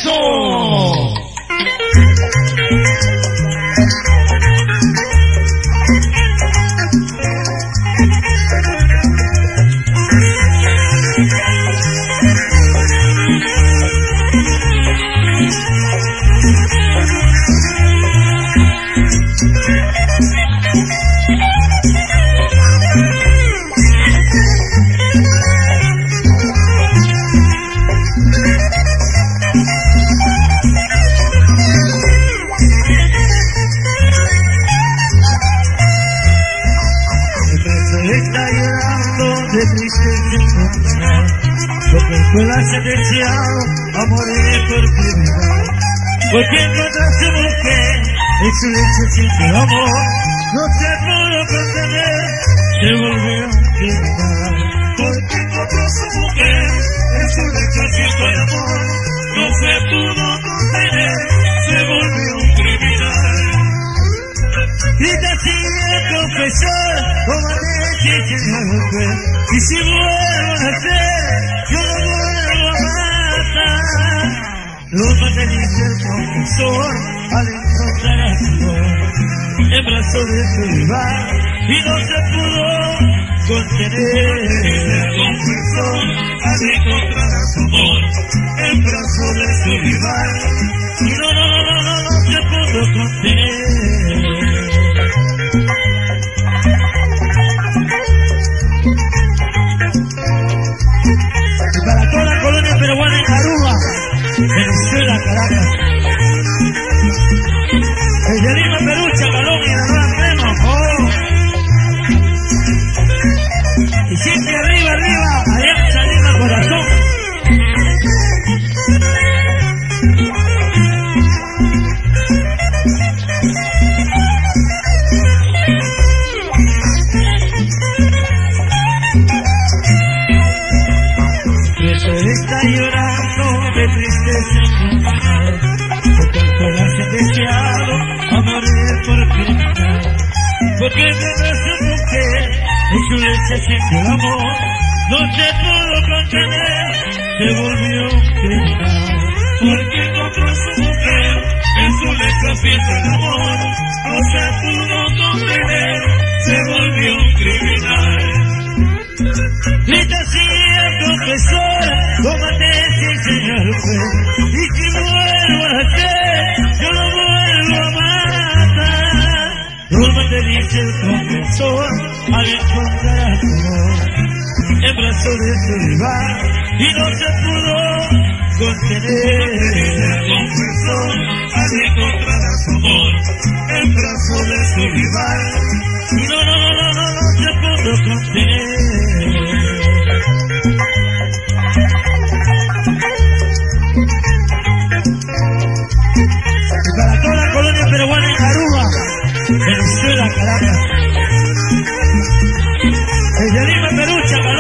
¡Eso! De tristeza, porque fue la sentenciado a morir por criminal. Porque encontró su mujer, en su leche siente amor, no se pudo contener, se volvió criminal. Porque encontró su mujer, en su leche siente amor, no se pudo contener, se volvió un criminal. Grita así el confesor, como y si vuelvo a nacer, yo lo vuelvo a matar. Lo materializa el confesor al encontrar a su amor en brazos de su rival y no se pudo contener. El confesor al encontrar a su amor en brazos de su rival y no se pudo contener. Para toda la colonia peruana en Aruba, Venezuela, Caracas. Desde Lima, Perú, Chacalón y la Nueva Crema, oh. Y siempre arriba, arriba, Alianza Lima, corazón. Está llorando de tristeza, porque fue la sentenciado a morir por criminal. Porque encontró su mujer, en su leche siente el amor, no se pudo contener, se volvió un criminal. Porque encontró su mujer, en su leche siente el amor, no se pudo contener, se volvió un criminal. Grita así el confesor, cómate señor juez, y si vuelvo a hacer, yo lo vuelvo a matar. Cómate dice el confesor, al encontrar a su amor en brazos de su rival, y no se pudo contener. El confesor, al encontrar a su amor en brazos de su rival, y no se pudo contener. Para toda la colonia peruana en Aruba, Venezuela, Caracas. Desde Lima, Perú, Chacalón.